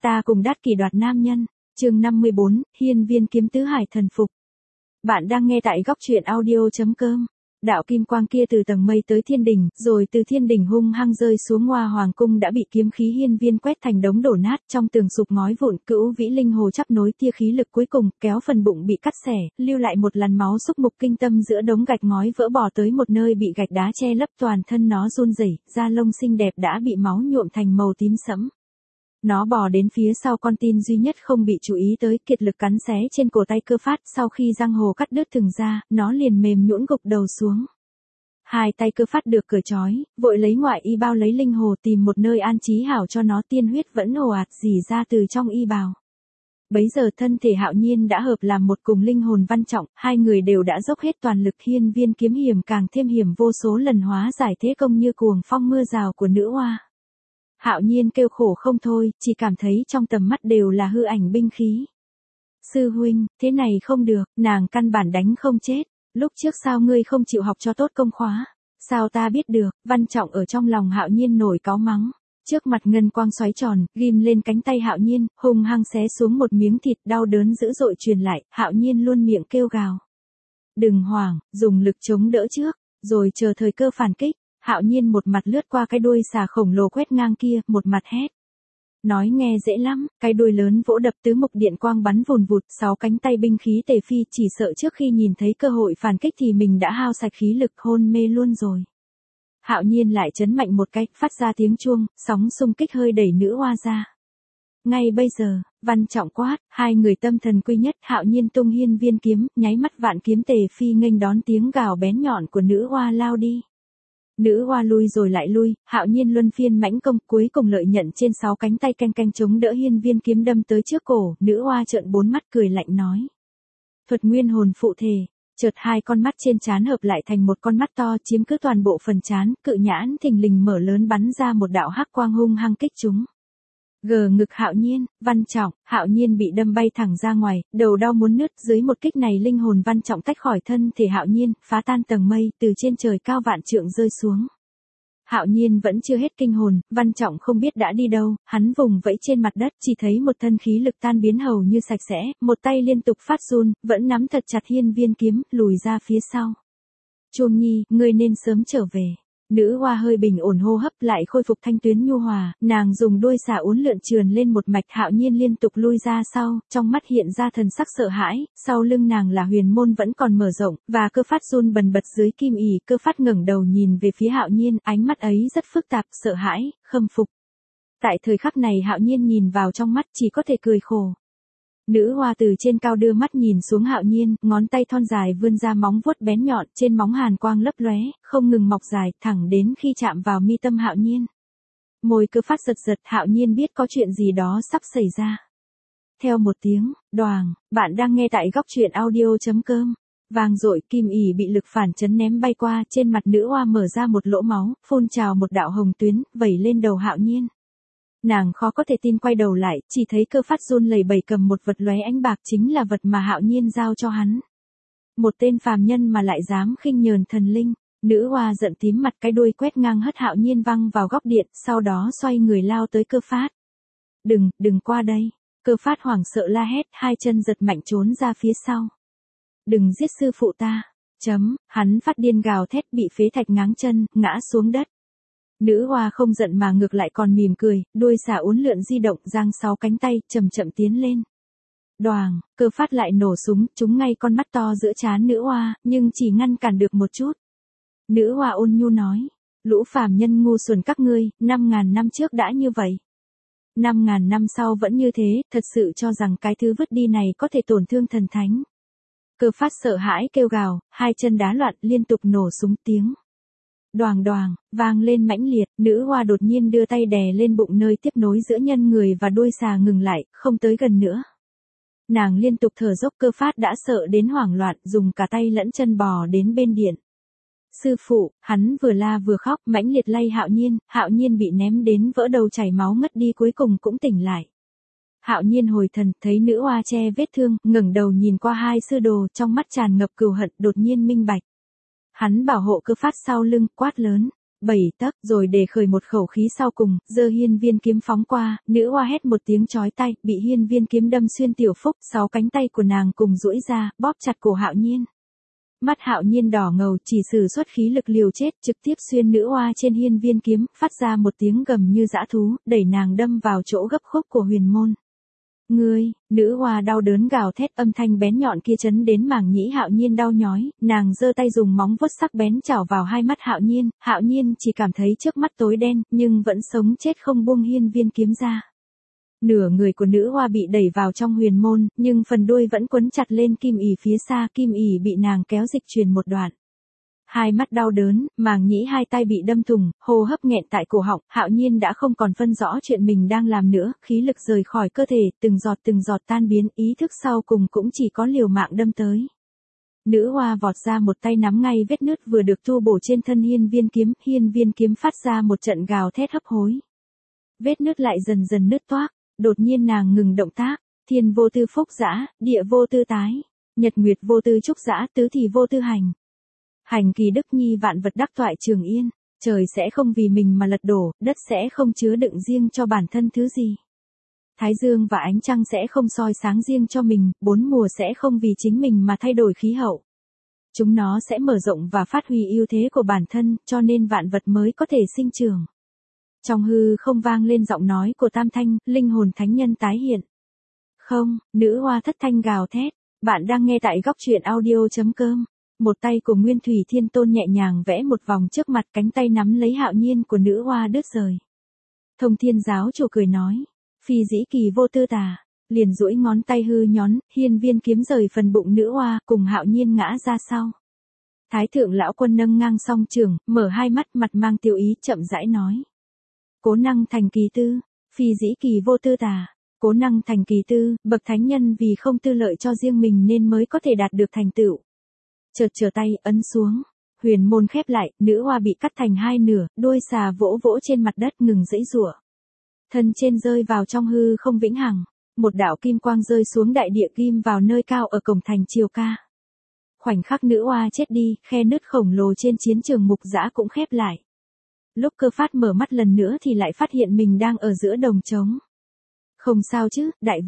Ta cùng Đát Kỷ đoạt nam nhân. Chương 54, Hiên Viên kiếm tứ hải thần phục. Bạn đang nghe tại góc truyện audio.com. Đạo kim quang kia từ tầng mây tới thiên đỉnh, rồi từ thiên đỉnh hung hăng rơi xuống Hoa Hoàng cung đã bị kiếm khí hiên viên quét thành đống đổ nát, trong tường sụp ngói vụn, Cửu Vĩ Linh Hồ chắp nối tia khí lực cuối cùng, kéo phần bụng bị cắt xẻ, lưu lại một làn máu xúc mục kinh tâm giữa đống gạch ngói vỡ bỏ tới một nơi bị gạch đá che lấp, toàn thân nó run rẩy, da lông xinh đẹp đã bị máu nhuộm thành màu tím sẫm. Nó bò đến phía sau con tin duy nhất không bị chú ý tới, kiệt lực cắn xé trên cổ tay Cơ Phát, sau khi răng hồ cắt đứt thừng ra, nó liền mềm nhũn gục đầu xuống. Hai tay Cơ Phát được cởi trói, vội lấy ngoại y bao lấy linh hồ tìm một nơi an trí hảo cho nó, tiên huyết vẫn ồ ạt rỉ ra từ trong y bào. Bấy giờ thân thể Hạo Nhiên đã hợp làm một cùng linh hồn Văn Trọng, hai người đều đã dốc hết toàn lực, hiên viên kiếm hiểm càng thêm hiểm vô số lần, hóa giải thế công như cuồng phong mưa rào của nữ hoa. Hạo Nhiên kêu khổ không thôi, chỉ cảm thấy trong tầm mắt đều là hư ảnh binh khí. Sư huynh, thế này không được, nàng căn bản đánh không chết. Lúc trước sao ngươi không chịu học cho tốt công khóa? Sao ta biết được? Văn Trọng ở trong lòng Hạo Nhiên nổi cáu mắng. Trước mặt ngân quang xoáy tròn, ghim lên cánh tay Hạo Nhiên, hung hăng xé xuống một miếng thịt, đau đớn dữ dội truyền lại, Hạo Nhiên luôn miệng kêu gào. Đừng hoảng, dùng lực chống đỡ trước, rồi chờ thời cơ phản kích. Hạo Nhiên một mặt lướt qua cái đuôi xà khổng lồ quét ngang kia, một mặt hét. Nói nghe dễ lắm, cái đuôi lớn vỗ đập tứ mục điện quang bắn vùn vụt, sáu cánh tay binh khí tề phi, chỉ sợ trước khi nhìn thấy cơ hội phản kích thì mình đã hao sạch khí lực, hôn mê luôn rồi. Hạo Nhiên lại chấn mạnh một cái, phát ra tiếng chuông, sóng xung kích hơi đẩy nữ hoa ra. Ngay bây giờ, Văn Trọng quát, hai người tâm thần quy nhất, Hạo Nhiên tung hiên viên kiếm, nháy mắt vạn kiếm tề phi nghênh đón tiếng gào bén nhọn của nữ hoa lao đi. Nữ hoa lui rồi lại lui, Hạo Nhiên luân phiên mãnh công, cuối cùng lợi nhận trên sáu cánh tay canh canh chống đỡ hiên viên kiếm đâm tới trước cổ, nữ hoa trợn bốn mắt cười lạnh nói. Thuật nguyên hồn phụ thể, chợt hai con mắt trên trán hợp lại thành một con mắt to chiếm cứ toàn bộ phần trán, cự nhãn thình lình mở lớn bắn ra một đạo hắc quang hung hăng kích chúng. Gờ ngực Hạo Nhiên, Văn Trọng, Hạo Nhiên bị đâm bay thẳng ra ngoài, đầu đau muốn nứt, dưới một kích này linh hồn Văn Trọng tách khỏi thân thể Hạo Nhiên, phá tan tầng mây, từ trên trời cao vạn trượng rơi xuống. Hạo Nhiên vẫn chưa hết kinh hồn, Văn Trọng không biết đã đi đâu, hắn vùng vẫy trên mặt đất, chỉ thấy một thân khí lực tan biến hầu như sạch sẽ, một tay liên tục phát run, vẫn nắm thật chặt hiên viên kiếm, lùi ra phía sau. Chuông Nhi, ngươi nên sớm trở về. Nữ hoa hơi bình ổn hô hấp lại khôi phục thanh tuyến nhu hòa, nàng dùng đuôi xà uốn lượn trườn lên một mạch. Hạo Nhiên liên tục lui ra sau, trong mắt hiện ra thần sắc sợ hãi, sau lưng nàng là huyền môn vẫn còn mở rộng, và Cơ Phát run bần bật dưới kim ỷ. Cơ Phát ngẩng đầu nhìn về phía Hạo Nhiên, ánh mắt ấy rất phức tạp, sợ hãi, khâm phục. Tại thời khắc này Hạo Nhiên nhìn vào trong mắt chỉ có thể cười khổ. Nữ hoa từ trên cao đưa mắt nhìn xuống Hạo Nhiên, ngón tay thon dài vươn ra móng vuốt bén nhọn, trên móng hàn quang lấp lóe, không ngừng mọc dài, thẳng đến khi chạm vào mi tâm Hạo Nhiên. Môi Cơ Phát giật giật, Hạo Nhiên biết có chuyện gì đó sắp xảy ra. Theo một tiếng, đoàng, bạn đang nghe tại góc truyện audio.com. Vang dội, kim ỷ bị lực phản chấn ném bay qua, trên mặt nữ hoa mở ra một lỗ máu, phun trào một đạo hồng tuyến, vẩy lên đầu Hạo Nhiên. Nàng khó có thể tin quay đầu lại, chỉ thấy Cơ Phát run lẩy bẩy cầm một vật lóe ánh bạc, chính là vật mà Hạo Nhiên giao cho hắn. Một tên phàm nhân mà lại dám khinh nhờn thần linh. Nữ hoa giận tím mặt, cái đuôi quét ngang hất Hạo Nhiên văng vào góc điện, sau đó xoay người lao tới Cơ Phát. Đừng qua đây. Cơ Phát hoảng sợ la hét, hai chân giật mạnh trốn ra phía sau. Đừng giết sư phụ ta. Hắn phát điên gào thét, bị phế thạch ngáng chân, ngã xuống đất. Nữ hoa không giận mà ngược lại còn mỉm cười, đuôi xà uốn lượn di động, giang sáu cánh tay, chậm chậm tiến lên. Đoàng, Cơ Phát lại nổ súng, trúng ngay con mắt to giữa trán nữ hoa, nhưng chỉ ngăn cản được một chút. Nữ hoa ôn nhu nói, lũ phàm nhân ngu xuẩn các ngươi, 5.000 năm trước đã như vậy. 5.000 năm sau vẫn như thế, thật sự cho rằng cái thứ vứt đi này có thể tổn thương thần thánh. Cơ Phát sợ hãi kêu gào, hai chân đá loạn, liên tục nổ súng tiếng. Đoàng đoàng, vang lên mãnh liệt, nữ hoa đột nhiên đưa tay đè lên bụng nơi tiếp nối giữa nhân người và đuôi xà, ngừng lại, không tới gần nữa. Nàng liên tục thở dốc. Cơ Phát đã sợ đến hoảng loạn, dùng cả tay lẫn chân bò đến bên điện. Sư phụ, hắn vừa la vừa khóc, mãnh liệt lay Hạo Nhiên bị ném đến vỡ đầu chảy máu ngất đi, cuối cùng cũng tỉnh lại. Hạo Nhiên hồi thần, thấy nữ hoa che vết thương, ngẩng đầu nhìn qua hai sư đồ, trong mắt tràn ngập cừu hận, đột nhiên minh bạch. Hắn bảo hộ Cơ Phát sau lưng, quát lớn. 7 tấc, rồi để khởi một khẩu khí sau cùng, giơ hiên viên kiếm phóng qua, nữ oa hét một tiếng chói tai, bị hiên viên kiếm đâm xuyên tiểu phúc, 6 cánh tay của nàng cùng duỗi ra, bóp chặt cổ Hạo Nhiên. Mắt Hạo Nhiên đỏ ngầu, chỉ sử xuất khí lực liều chết, trực tiếp xuyên nữ oa trên hiên viên kiếm, phát ra một tiếng gầm như dã thú, đẩy nàng đâm vào chỗ gấp khúc của huyền môn. Ngươi, nữ oa đau đớn gào thét, âm thanh bén nhọn kia chấn đến màng nhĩ Hạo Nhiên đau nhói, nàng giơ tay dùng móng vuốt sắc bén chảo vào hai mắt Hạo Nhiên chỉ cảm thấy trước mắt tối đen, nhưng vẫn sống chết không buông hiên viên kiếm ra. Nửa người của nữ oa bị đẩy vào trong huyền môn, nhưng phần đuôi vẫn quấn chặt lên kim ỷ phía xa, kim ỷ bị nàng kéo dịch chuyển một đoạn. Hai mắt đau đớn, màng nhĩ hai tay bị đâm thủng, hô hấp nghẹn tại cổ họng, Hạo Nhiên đã không còn phân rõ chuyện mình đang làm nữa, khí lực rời khỏi cơ thể, từng giọt tan biến, ý thức sau cùng cũng chỉ có liều mạng đâm tới. Nữ oa vọt ra một tay nắm ngay vết nứt vừa được tu bổ trên thân hiên viên kiếm phát ra một trận gào thét hấp hối. Vết nứt lại dần dần nứt toác, đột nhiên nàng ngừng động tác, thiên vô tư phúc dã, địa vô tư tái, nhật nguyệt vô tư trúc dã, tứ thì vô tư hành. Hành kỳ đức nhi vạn vật đắc toại trường yên, trời sẽ không vì mình mà lật đổ, đất sẽ không chứa đựng riêng cho bản thân thứ gì. Thái dương và ánh trăng sẽ không soi sáng riêng cho mình, bốn mùa sẽ không vì chính mình mà thay đổi khí hậu. Chúng nó sẽ mở rộng và phát huy ưu thế của bản thân, cho nên vạn vật mới có thể sinh trưởng. Trong hư không vang lên giọng nói của Tam Thanh, linh hồn thánh nhân tái hiện. Không, nữ oa thất thanh gào thét, bạn đang nghe tại góc truyện audio.com. Một tay của Nguyên Thủy Thiên Tôn nhẹ nhàng vẽ một vòng trước mặt, cánh tay nắm lấy Hạo Nhiên của nữ oa đứt rời. Thông Thiên giáo chủ cười nói, phi dĩ kỳ vô tư tà, liền duỗi ngón tay hư nhón, hiên viên kiếm rời phần bụng nữ oa, cùng Hạo Nhiên ngã ra sau. Thái thượng lão quân nâng ngang song trường, mở hai mắt, mặt mang tiêu ý, chậm rãi nói. Cố năng thành kỳ tư, phi dĩ kỳ vô tư tà, cố năng thành kỳ tư, bậc thánh nhân vì không tư lợi cho riêng mình nên mới có thể đạt được thành tựu. Chợt trở tay, ấn xuống, huyền môn khép lại, nữ oa bị cắt thành hai nửa, đuôi xà vỗ vỗ trên mặt đất ngừng giãy giụa. Thân trên rơi vào trong hư không vĩnh hằng, một đạo kim quang rơi xuống đại địa, kim vào nơi cao ở cổng thành Triều Ca. Khoảnh khắc nữ oa chết đi, khe nứt khổng lồ trên chiến trường mục dã cũng khép lại. Lúc Cơ Phát mở mắt lần nữa thì lại phát hiện mình đang ở giữa đồng trống. Không sao chứ,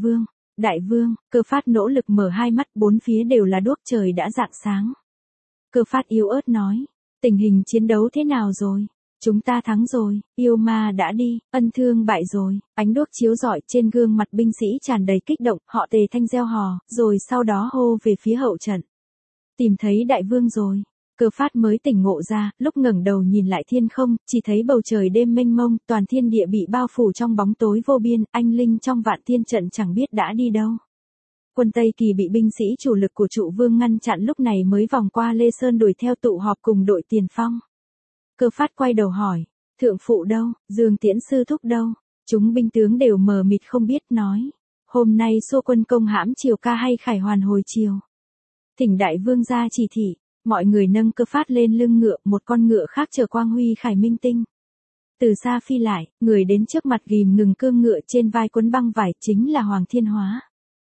đại vương, Cơ Phát nỗ lực mở hai mắt, bốn phía đều là đuốc, trời đã rạng sáng. Cơ Phát yếu ớt nói, tình hình chiến đấu thế nào rồi? Chúng ta thắng rồi, yêu ma đã đi, ân thương bại rồi, ánh đuốc chiếu rọi trên gương mặt binh sĩ tràn đầy kích động, họ tề thanh reo hò, rồi sau đó hô về phía hậu trận. Tìm thấy đại vương rồi. Cơ Phát mới tỉnh ngộ ra, lúc ngẩng đầu nhìn lại thiên không, chỉ thấy bầu trời đêm mênh mông, toàn thiên địa bị bao phủ trong bóng tối vô biên, anh linh trong vạn tiên trận chẳng biết đã đi đâu. Quân Tây Kỳ bị binh sĩ chủ lực của Trụ Vương ngăn chặn, lúc này mới vòng qua Lê Sơn đuổi theo tụ họp cùng đội tiền phong. Cơ Phát quay đầu hỏi, thượng phụ đâu, Dương Tiễn sư thúc đâu? Chúng binh tướng đều mờ mịt không biết, nói, hôm nay xô quân công hãm Triều Ca hay Khải Hoàn hồi chiều. Thỉnh đại vương ra chỉ thị. Mọi người nâng Cơ Phát lên lưng ngựa, một con ngựa khác chở quang huy khải minh tinh. Từ xa phi lại, người đến trước mặt ghim ngừng cương ngựa, trên vai quấn băng vải, chính là Hoàng Thiên Hóa.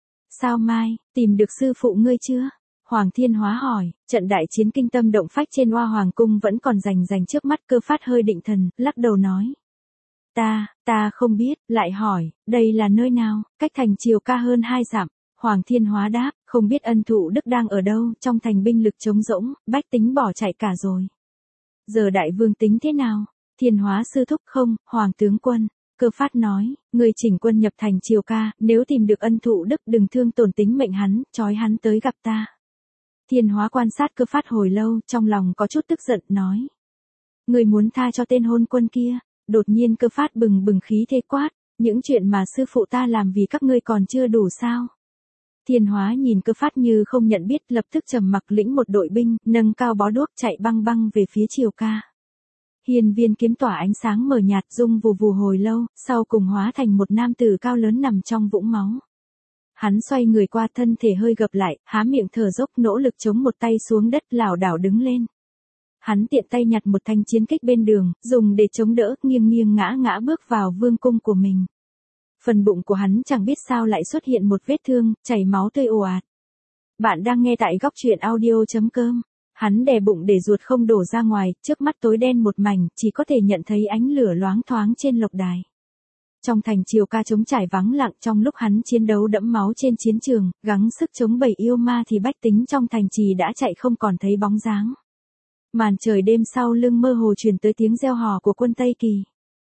Sao mai, tìm được sư phụ ngươi chưa? Hoàng Thiên Hóa hỏi, trận đại chiến kinh tâm động phách trên Hoa Hoàng cung vẫn còn rành trước mắt. Cơ Phát hơi định thần, lắc đầu nói. Ta không biết, lại hỏi, đây là nơi nào, cách thành Triều Ca hơn 2 dặm. Hoàng Thiên Hóa đáp, không biết ân thụ đức đang ở đâu, trong thành binh lực trống rỗng, bách tính bỏ chạy cả rồi. Giờ đại vương tính thế nào? Thiên Hóa sư thúc không, Hoàng tướng quân. Cơ Phát nói, người chỉnh quân nhập thành Triều Ca, nếu tìm được ân thụ đức đừng thương tổn tính mệnh hắn, trói hắn tới gặp ta. Thiên Hóa quan sát Cơ Phát hồi lâu, trong lòng có chút tức giận, nói. Người muốn tha cho tên hôn quân kia. Đột nhiên Cơ Phát bừng khí thế quát, những chuyện mà sư phụ ta làm vì các ngươi còn chưa đủ sao? Thiên Hóa nhìn Cơ Phát như không nhận biết, lập tức trầm mặc lĩnh một đội binh, nâng cao bó đuốc chạy băng về phía Triều Ca. Hiên viên kiếm tỏa ánh sáng mờ nhạt, rung vù vù hồi lâu, sau cùng hóa thành một nam tử cao lớn nằm trong vũng máu. Hắn xoay người qua, thân thể hơi gập lại, há miệng thở dốc, nỗ lực chống một tay xuống đất, lảo đảo đứng lên. Hắn tiện tay nhặt một thanh chiến kích bên đường, dùng để chống đỡ, nghiêng ngã bước vào vương cung của mình. Phần bụng của hắn chẳng biết sao lại xuất hiện một vết thương, chảy máu tươi ồ ạt. Bạn đang nghe tại góc truyện audio.com. Hắn đè bụng để ruột không đổ ra ngoài, trước mắt tối đen một mảnh, chỉ có thể nhận thấy ánh lửa loáng thoáng trên lộc đài. Trong thành triều ca trống trải vắng lặng, trong lúc hắn chiến đấu đẫm máu trên chiến trường, gắng sức chống bầy yêu ma thì bách tính trong thành trì đã chạy không còn thấy bóng dáng. Màn trời đêm sau lưng mơ hồ truyền tới tiếng reo hò của quân Tây Kỳ.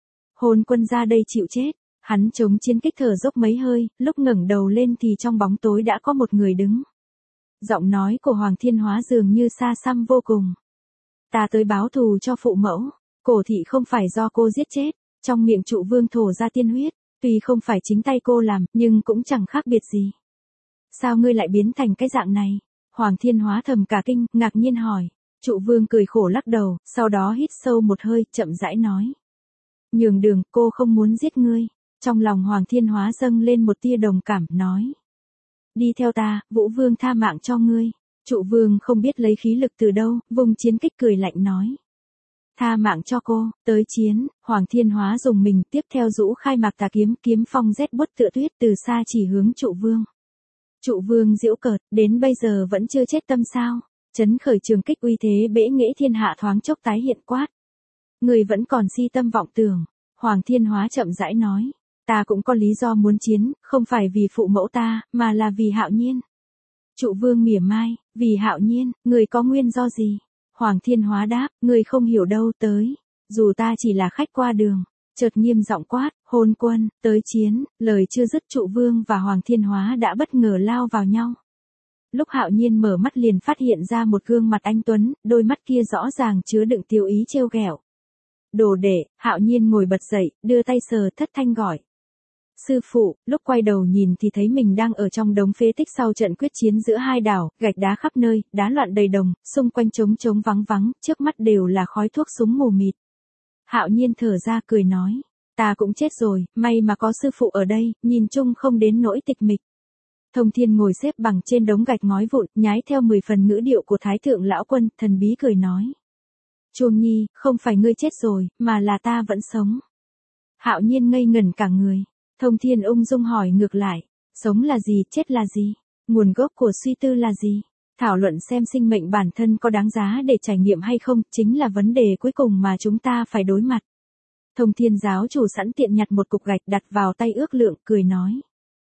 Hồn quân ra đây chịu chết, hắn chống chiến kích thở dốc mấy hơi, lúc ngẩng đầu lên thì trong bóng tối đã có một người đứng. Giọng nói của Hoàng Thiên Hóa dường như xa xăm vô cùng. Ta tới báo thù cho phụ mẫu, Cổ thị không phải do cô giết chết, trong miệng Trụ Vương thổ ra tiên huyết, tuy không phải chính tay cô làm, nhưng cũng chẳng khác biệt gì. Sao ngươi lại biến thành cái dạng này? Hoàng Thiên Hóa thầm cả kinh, ngạc nhiên hỏi. Trụ Vương cười khổ lắc đầu, sau đó hít sâu một hơi, chậm rãi nói. Nhường đường, cô không muốn giết ngươi. Trong lòng Hoàng Thiên Hóa dâng lên một tia đồng cảm, nói. Đi theo ta, Vũ Vương tha mạng cho ngươi. Trụ Vương không biết lấy khí lực từ đâu, vùng chiến kích cười lạnh nói. Tha mạng cho cô, tới chiến. Hoàng Thiên Hóa dùng mình, tiếp theo rũ khai mạc tà kiếm, kiếm phong rét buốt tựa tuyết từ xa chỉ hướng Trụ Vương. Trụ Vương giễu cợt, đến bây giờ vẫn chưa chết tâm sao? Chấn khởi trường kích uy thế bẽ nghễ thiên hạ thoáng chốc tái hiện quát. Người vẫn còn si tâm vọng tưởng. Hoàng Thiên Hóa chậm rãi nói. Ta cũng có lý do muốn chiến, không phải vì phụ mẫu ta, mà là vì Hạo Nhiên. Trụ Vương mỉa mai, vì Hạo Nhiên, người có nguyên do gì? Hoàng Thiên Hóa đáp, người không hiểu đâu, tới. Dù ta chỉ là khách qua đường. Chợt nghiêm giọng quát, hôn quân, tới chiến. Lời chưa dứt, Trụ Vương và Hoàng Thiên Hóa đã bất ngờ lao vào nhau. Lúc Hạo Nhiên mở mắt liền phát hiện ra một gương mặt anh tuấn, đôi mắt kia rõ ràng chứa đựng tiêu ý trêu ghẹo. Đồ đệ, Hạo Nhiên ngồi bật dậy, đưa tay sờ thất thanh gọi. Sư phụ, lúc quay đầu nhìn thì thấy mình đang ở trong đống phế tích sau trận quyết chiến giữa hai đảo, gạch đá khắp nơi, đá loạn đầy đồng, xung quanh trống trống vắng vắng, trước mắt đều là khói thuốc súng mù mịt. Hạo Nhiên thở ra cười nói, ta cũng chết rồi, may mà có sư phụ ở đây, nhìn chung không đến nỗi tịch mịch. Thông Thiên ngồi xếp bằng trên đống gạch ngói vụn, nhái theo 10 phần ngữ điệu của Thái Thượng Lão Quân, thần bí cười nói. Chuông Nhi, không phải ngươi chết rồi, mà là ta vẫn sống. Hạo Nhiên ngây ngẩn cả người. Thông Thiên ung dung hỏi ngược lại, sống là gì, chết là gì? Nguồn gốc của suy tư là gì? Thảo luận xem sinh mệnh bản thân có đáng giá để trải nghiệm hay không, chính là vấn đề cuối cùng mà chúng ta phải đối mặt. Thông Thiên giáo chủ sẵn tiện nhặt một cục gạch đặt vào tay ước lượng, cười nói.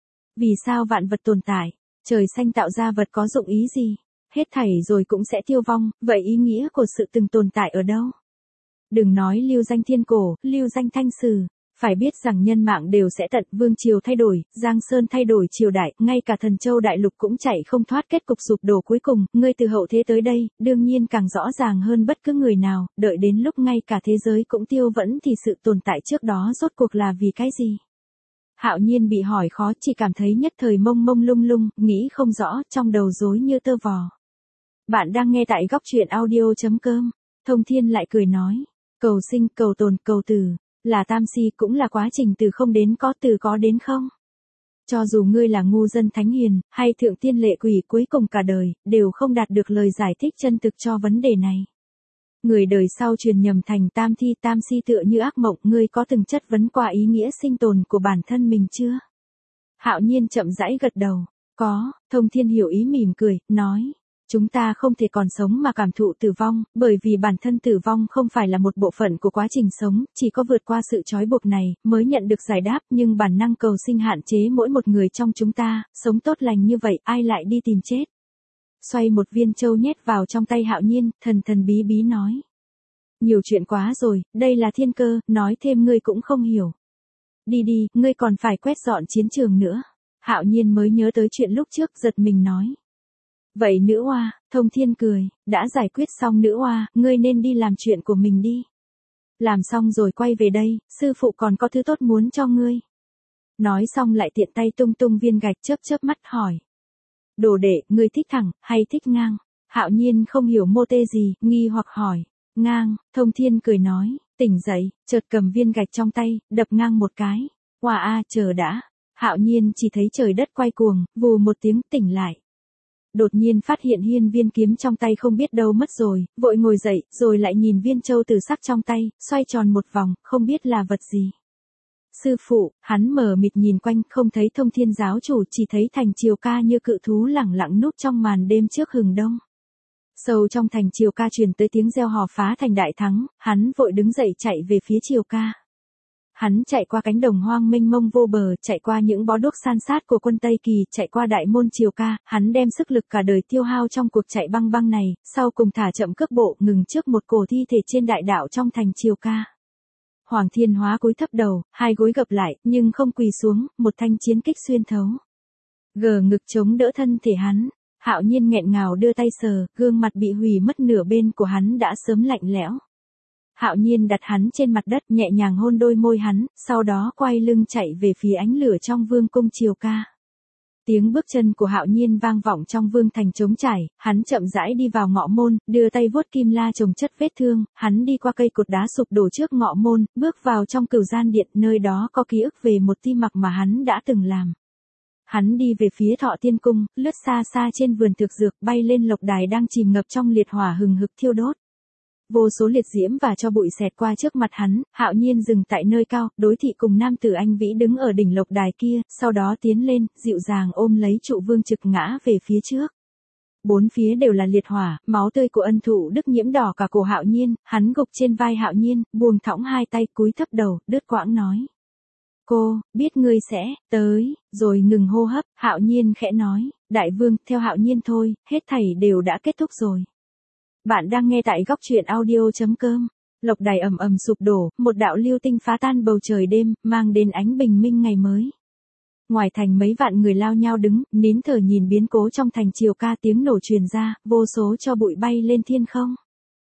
Vì sao vạn vật tồn tại? Trời xanh tạo ra vật có dụng ý gì? Hết thảy rồi cũng sẽ tiêu vong, vậy ý nghĩa của sự từng tồn tại ở đâu? Đừng nói lưu danh thiên cổ, lưu danh thanh sử. Phải biết rằng nhân mạng đều sẽ tận, vương triều thay đổi, Giang Sơn thay đổi triều đại, ngay cả Thần Châu đại lục cũng chạy không thoát kết cục sụp đổ cuối cùng, ngươi từ hậu thế tới đây, đương nhiên càng rõ ràng hơn bất cứ người nào, đợi đến lúc ngay cả thế giới cũng tiêu vẫn thì sự tồn tại trước đó rốt cuộc là vì cái gì? Hạo Nhiên bị hỏi khó, chỉ cảm thấy nhất thời mông mông lung lung, nghĩ không rõ, trong đầu rối như tơ vò. Bạn đang nghe tại góc truyện audio.com. Thông Thiên lại cười nói, cầu sinh, cầu tồn, cầu tử. Là tam si cũng là quá trình từ không đến có, từ có đến không. Cho dù ngươi là ngu dân thánh hiền, hay thượng tiên lệ quỷ, cuối cùng cả đời, đều không đạt được lời giải thích chân thực cho vấn đề này. Người đời sau truyền nhầm thành tam thi tam si tựa như ác mộng, ngươi có từng chất vấn qua ý nghĩa sinh tồn của bản thân mình chưa? Hạo Nhiên chậm rãi gật đầu, có. Thông Thiên hiểu ý mỉm cười, nói. Chúng ta không thể còn sống mà cảm thụ tử vong, bởi vì bản thân tử vong không phải là một bộ phận của quá trình sống, chỉ có vượt qua sự trói buộc này, mới nhận được giải đáp, nhưng bản năng cầu sinh hạn chế mỗi một người trong chúng ta, sống tốt lành như vậy, ai lại đi tìm chết. Xoay một viên châu nhét vào trong tay Hạo Nhiên, thần thần bí bí nói. Nhiều chuyện quá rồi, đây là thiên cơ, nói thêm ngươi cũng không hiểu. Đi đi, ngươi còn phải quét dọn chiến trường nữa. Hạo Nhiên mới nhớ tới chuyện lúc trước, giật mình nói. Vậy nữ oa, Thông Thiên cười, đã giải quyết xong nữ oa, ngươi nên đi làm chuyện của mình đi. Làm xong rồi quay về đây, sư phụ còn có thứ tốt muốn cho ngươi. Nói xong lại tiện tay tung tung viên gạch, chớp chớp mắt hỏi. Đồ đệ, ngươi thích thẳng, hay thích ngang? Hạo Nhiên không hiểu mô tê gì, nghi hoặc hỏi. Ngang, Thông Thiên cười nói, tỉnh dậy, chợt cầm viên gạch trong tay, đập ngang một cái. Oa a, chờ đã. Hạo Nhiên chỉ thấy trời đất quay cuồng, vù một tiếng, tỉnh lại. Đột nhiên phát hiện hiên viên kiếm trong tay không biết đâu mất rồi, vội ngồi dậy, rồi lại nhìn viên châu tử sắc trong tay, xoay tròn một vòng, không biết là vật gì. Sư phụ, hắn mờ mịt nhìn quanh, không thấy Thông Thiên giáo chủ, chỉ thấy thành triều ca như cự thú lẳng lặng núp trong màn đêm trước hừng đông. Sâu trong thành Triều Ca truyền tới tiếng reo hò phá thành đại thắng, hắn vội đứng dậy chạy về phía Triều Ca. Hắn chạy qua cánh đồng hoang mênh mông vô bờ, chạy qua những bó đuốc san sát của quân Tây Kỳ, chạy qua đại môn Triều Ca, hắn đem sức lực cả đời tiêu hao trong cuộc chạy băng băng này, sau cùng thả chậm cước bộ, ngừng trước một cổ thi thể trên đại đạo trong thành Triều Ca. Hoàng Thiên Hóa cúi thấp đầu, hai gối gập lại, nhưng không quỳ xuống, một thanh chiến kích xuyên thấu. Gờ ngực chống đỡ thân thể hắn, Hạo Nhiên nghẹn ngào đưa tay sờ, gương mặt bị hủy mất nửa bên của hắn đã sớm lạnh lẽo. Hạo Nhiên đặt hắn trên mặt đất, nhẹ nhàng hôn đôi môi hắn, sau đó quay lưng chạy về phía ánh lửa trong vương cung Triều Ca. Tiếng bước chân của Hạo Nhiên vang vọng trong vương thành trống trải, hắn chậm rãi đi vào ngọ môn, đưa tay vuốt kim la chồng chất vết thương, hắn đi qua cây cột đá sụp đổ trước ngọ môn, bước vào trong cửu gian điện, nơi đó có ký ức về một ti mặc mà hắn đã từng làm. Hắn đi về phía Thọ Tiên Cung, lướt xa xa trên vườn thực dược, bay lên lộc đài đang chìm ngập trong liệt hỏa hừng hực thiêu đốt. Vô số liệt diễm và cho bụi xẹt qua trước mặt hắn, Hạo Nhiên dừng tại nơi cao, đối thị cùng nam tử anh vĩ đứng ở đỉnh lộc đài kia, sau đó tiến lên, dịu dàng ôm lấy trụ vương trực ngã về phía trước. Bốn phía đều là liệt hỏa, máu tươi của ân thụ đức nhiễm đỏ cả cổ Hạo Nhiên, hắn gục trên vai Hạo Nhiên, buông thõng hai tay cúi thấp đầu, đứt quãng nói. Cô, biết ngươi sẽ, tới, rồi ngừng hô hấp, Hạo Nhiên khẽ nói, đại vương, theo Hạo Nhiên thôi, hết thảy đều đã kết thúc rồi. Bạn đang nghe tại góc truyện audio.com. Lộc đài ầm ầm sụp đổ, một đạo lưu tinh phá tan bầu trời đêm, mang đến ánh bình minh ngày mới. Ngoài thành mấy vạn người lao nhau đứng, nín thở nhìn biến cố trong thành Triều Ca, tiếng nổ truyền ra, vô số cho bụi bay lên thiên không.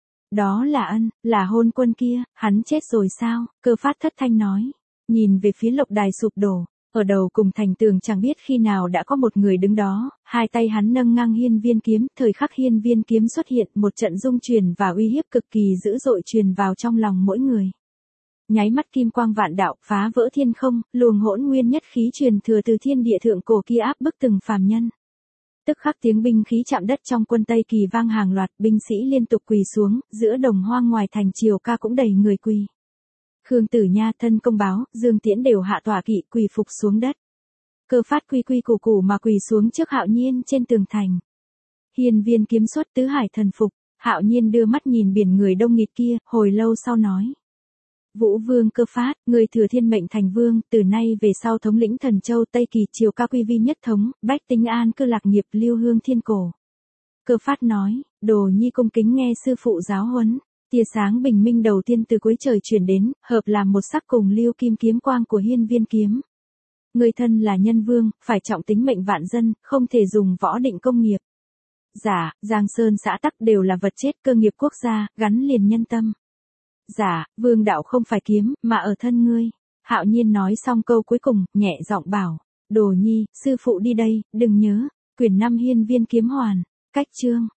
Đó là Ân, là Hôn Quân kia, hắn chết rồi sao? Cơ Phát thất thanh nói. Nhìn về phía lộc đài sụp đổ, ở đầu cùng thành tường chẳng biết khi nào đã có một người đứng đó, hai tay hắn nâng ngang hiên viên kiếm, thời khắc hiên viên kiếm xuất hiện, một trận dung truyền và uy hiếp cực kỳ dữ dội truyền vào trong lòng mỗi người. Nháy mắt kim quang vạn đạo, phá vỡ thiên không, luồng hỗn nguyên nhất khí truyền thừa từ thiên địa thượng cổ kia áp bức từng phàm nhân. Tức khắc tiếng binh khí chạm đất trong quân Tây Kỳ vang hàng loạt, binh sĩ liên tục quỳ xuống, giữa đồng hoang ngoài thành Triều Ca cũng đầy người quỳ. Khương Tử Nha, Thân Công Báo, Dương Tiễn đều hạ tọa kỵ quỳ phục xuống đất. Cơ Phát quy quy củ củ mà quỳ xuống trước Hạo Nhiên trên tường thành. Hiên viên kiếm xuất tứ hải thần phục, Hạo Nhiên đưa mắt nhìn biển người đông nghịt kia, hồi lâu sau nói. Vũ Vương Cơ Phát, người thừa thiên mệnh thành vương, từ nay về sau thống lĩnh Thần Châu Tây Kỳ Triều Ca quy vi nhất thống, bách tính an cư lạc nghiệp lưu hương thiên cổ. Cơ Phát nói, Đồ Nhi cung kính nghe sư phụ giáo huấn. Tia sáng bình minh đầu tiên từ cuối trời chuyển đến, hợp làm một sắc cùng lưu kim kiếm quang của hiên viên kiếm. Người thân là nhân vương, phải trọng tính mệnh vạn dân, không thể dùng võ định công nghiệp. Giả, Giang Sơn xã tắc đều là vật chết, cơ nghiệp quốc gia, gắn liền nhân tâm. Giả, vương đạo không phải kiếm, mà ở thân ngươi. Hạo Nhiên nói xong câu cuối cùng, nhẹ giọng bảo, Đồ Nhi, sư phụ đi đây, đừng nhớ. Quyển 5 hiên viên kiếm hoàn, cách chương.